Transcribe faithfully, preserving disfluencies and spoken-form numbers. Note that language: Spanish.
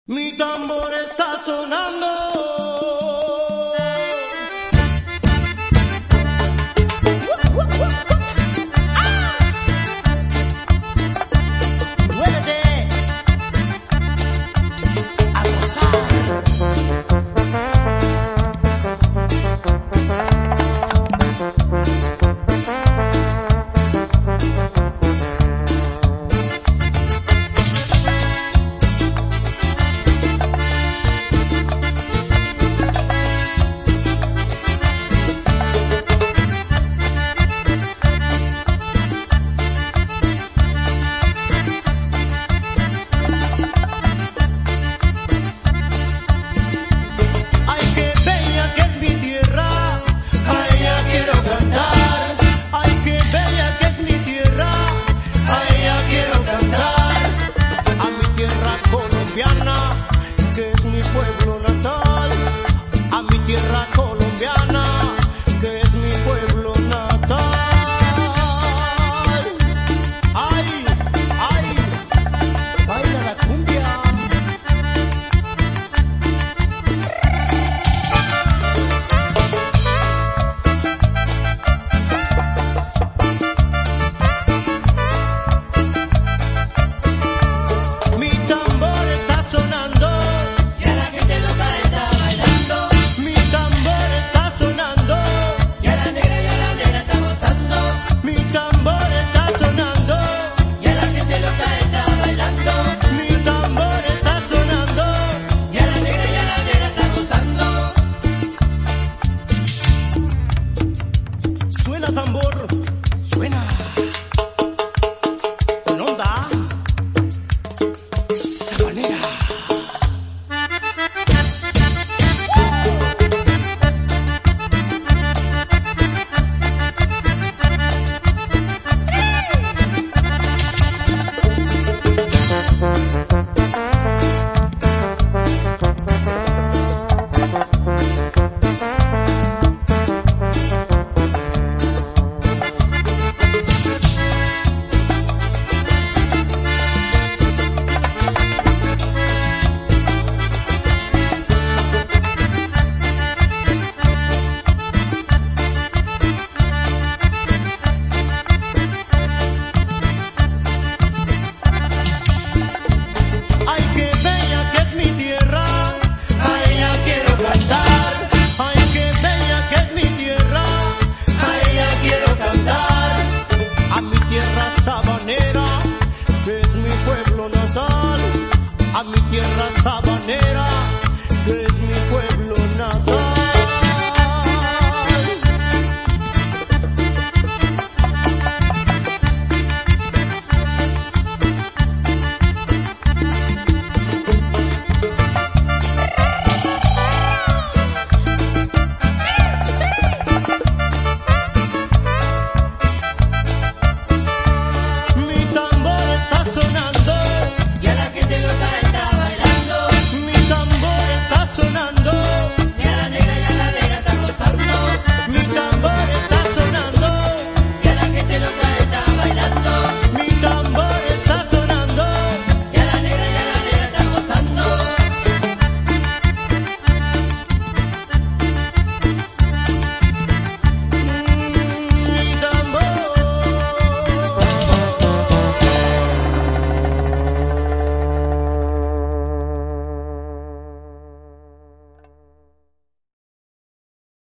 Mi tambor está sonando. Muévete a gozar. Que es mi pueblo natal, a mi tierra colombiana, que es mi pueblo natal. Ay, ay, baila la cumbia. Mi tambor está sonando. Suena tambor, suena con onda sabanera. Sabanera, que es mi pueblo natal, a mi tierra sabanera.